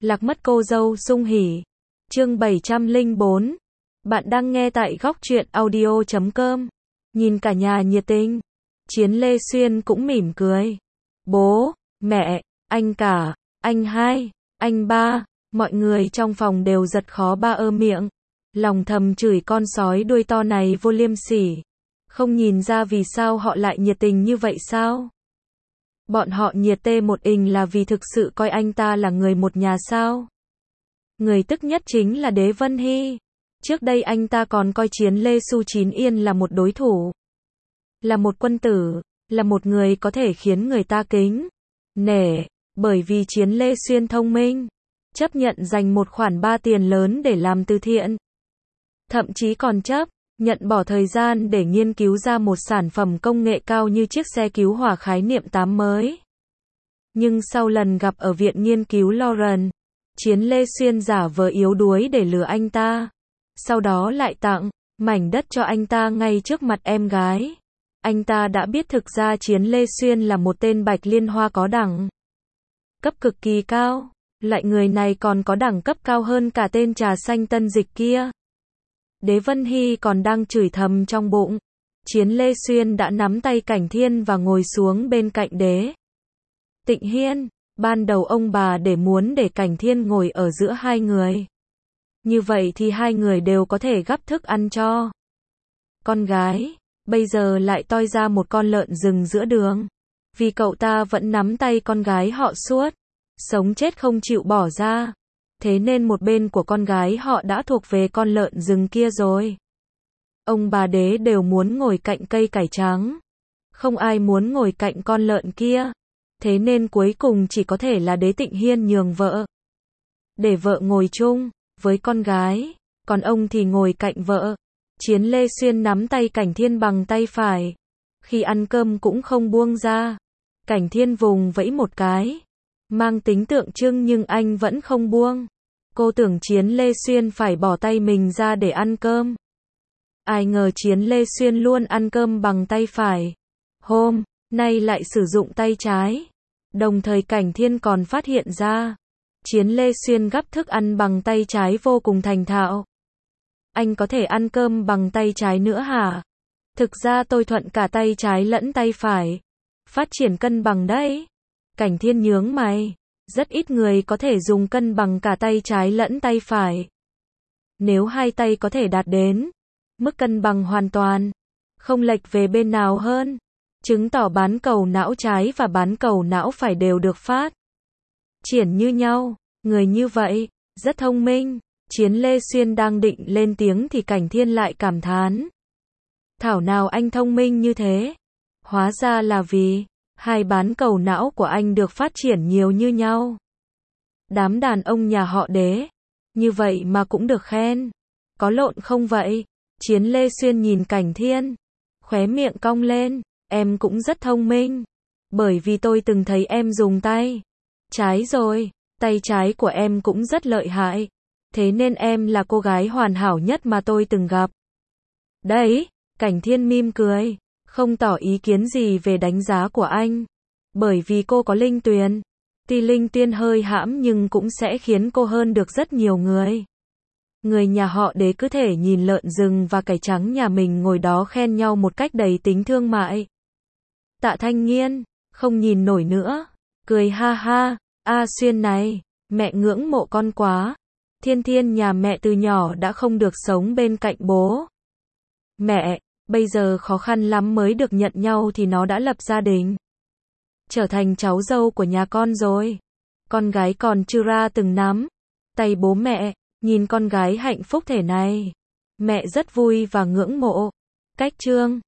Lạc mất cô dâu sung hỉ. Chương 704. Bạn đang nghe tại góc truyện audio.com. Nhìn cả nhà nhiệt tình. Chiến Lê Xuyên cũng mỉm cười. Bố, mẹ, anh cả, anh hai, anh ba, mọi người trong phòng đều giật khó ba miệng. Lòng thầm chửi con sói đuôi to này vô liêm sỉ. Không nhìn ra vì sao họ lại nhiệt tình như vậy sao? Bọn họ nhiệt tê một ình là vì thực sự coi anh ta là người một nhà sao? Người tức nhất chính là Đế Vân Hy. Trước đây anh ta còn coi Chiến Lê Xu Chín Yên là một đối thủ. Là một quân tử, là một người có thể khiến người ta kính nể, bởi vì Chiến Lê Xuyên thông minh, chấp nhận dành một khoản ba tiền lớn để làm từ thiện. Thậm chí còn chấp nhận bỏ thời gian để nghiên cứu ra một sản phẩm công nghệ cao như chiếc xe cứu hỏa khái niệm 8 mới. Nhưng sau lần gặp ở viện nghiên cứu Lauren, Chiến Lê Xuyên giả vờ yếu đuối để lừa anh ta. Sau đó lại tặng mảnh đất cho anh ta ngay trước mặt em gái. Anh ta đã biết thực ra Chiến Lê Xuyên là một tên bạch liên hoa có đẳng cấp cực kỳ cao. Loại người này còn có đẳng cấp cao hơn cả tên trà xanh tân dịch kia. Đế Vân Hy còn đang chửi thầm trong bụng. Chiến Lê Xuyên đã nắm tay Cảnh Thiên và ngồi xuống bên cạnh Đế Tịnh Hiên. Ban đầu ông bà muốn để Cảnh Thiên ngồi ở giữa hai người. Như vậy thì hai người đều có thể gắp thức ăn cho con gái. Bây giờ lại toi ra một con lợn rừng giữa đường. Vì cậu ta vẫn nắm tay con gái họ suốt, sống chết không chịu bỏ ra. Thế nên một bên của con gái họ đã thuộc về con lợn rừng kia rồi. Ông bà Đế đều muốn ngồi cạnh cây cải trắng. Không ai muốn ngồi cạnh con lợn kia. Thế nên cuối cùng chỉ có thể là Đế Tịnh Hiên nhường vợ. Để vợ ngồi chung với con gái, còn ông thì ngồi cạnh vợ. Chiến Lê Xuyên nắm tay Cảnh Thiên bằng tay phải. Khi ăn cơm cũng không buông ra. Cảnh Thiên vùng vẫy một cái, mang tính tượng trưng nhưng anh vẫn không buông. Cô tưởng Chiến Lê Xuyên phải bỏ tay mình ra để ăn cơm. Ai ngờ Chiến Lê Xuyên luôn ăn cơm bằng tay phải. Hôm nay lại sử dụng tay trái. Đồng thời Cảnh Thiên còn phát hiện ra Chiến Lê Xuyên gắp thức ăn bằng tay trái vô cùng thành thạo. Anh có thể ăn cơm bằng tay trái nữa hả? Thực ra tôi thuận cả tay trái lẫn tay phải. Phát triển cân bằng đấy. Cảnh Thiên nhướng mày. Rất ít người có thể dùng cân bằng cả tay trái lẫn tay phải. Nếu hai tay có thể đạt đến mức cân bằng hoàn toàn, không lệch về bên nào hơn, chứng tỏ bán cầu não trái và bán cầu não phải đều được phát triển như nhau. Người như vậy rất thông minh. Chiến Lê Xuyên đang định lên tiếng thì Cảnh Thiên lại cảm thán. Thảo nào anh thông minh như thế. Hóa ra là vì hai bán cầu não của anh được phát triển nhiều như nhau. Đám đàn ông nhà họ Đế như vậy mà cũng được khen. Có lộn không vậy? Chiến Lê Xuyên nhìn Cảnh Thiên, khóe miệng cong lên. Em cũng rất thông minh. Bởi vì tôi từng thấy em dùng tay trái rồi. Tay trái của em cũng rất lợi hại. Thế nên em là cô gái hoàn hảo nhất mà tôi từng gặp. Đấy, Cảnh Thiên mỉm cười, không tỏ ý kiến gì về đánh giá của anh. Bởi vì cô có linh tuyền. Tuy linh tuyền hơi hãm nhưng cũng sẽ khiến cô hơn được rất nhiều người. Người nhà họ Đế cứ thể nhìn lợn rừng và cải trắng nhà mình ngồi đó khen nhau một cách đầy tính thương mại. Tạ Thanh Nghiên không nhìn nổi nữa, cười ha ha. A Xuyên này, mẹ ngưỡng mộ con quá. Thiên Thiên nhà mẹ từ nhỏ đã không được sống bên cạnh bố mẹ, bây giờ khó khăn lắm mới được nhận nhau thì nó đã lập gia đình, trở thành cháu dâu của nhà con rồi. Con gái còn chưa ra từng nắm tay bố mẹ, nhìn con gái hạnh phúc thế này, mẹ rất vui và ngưỡng mộ. Cách Trương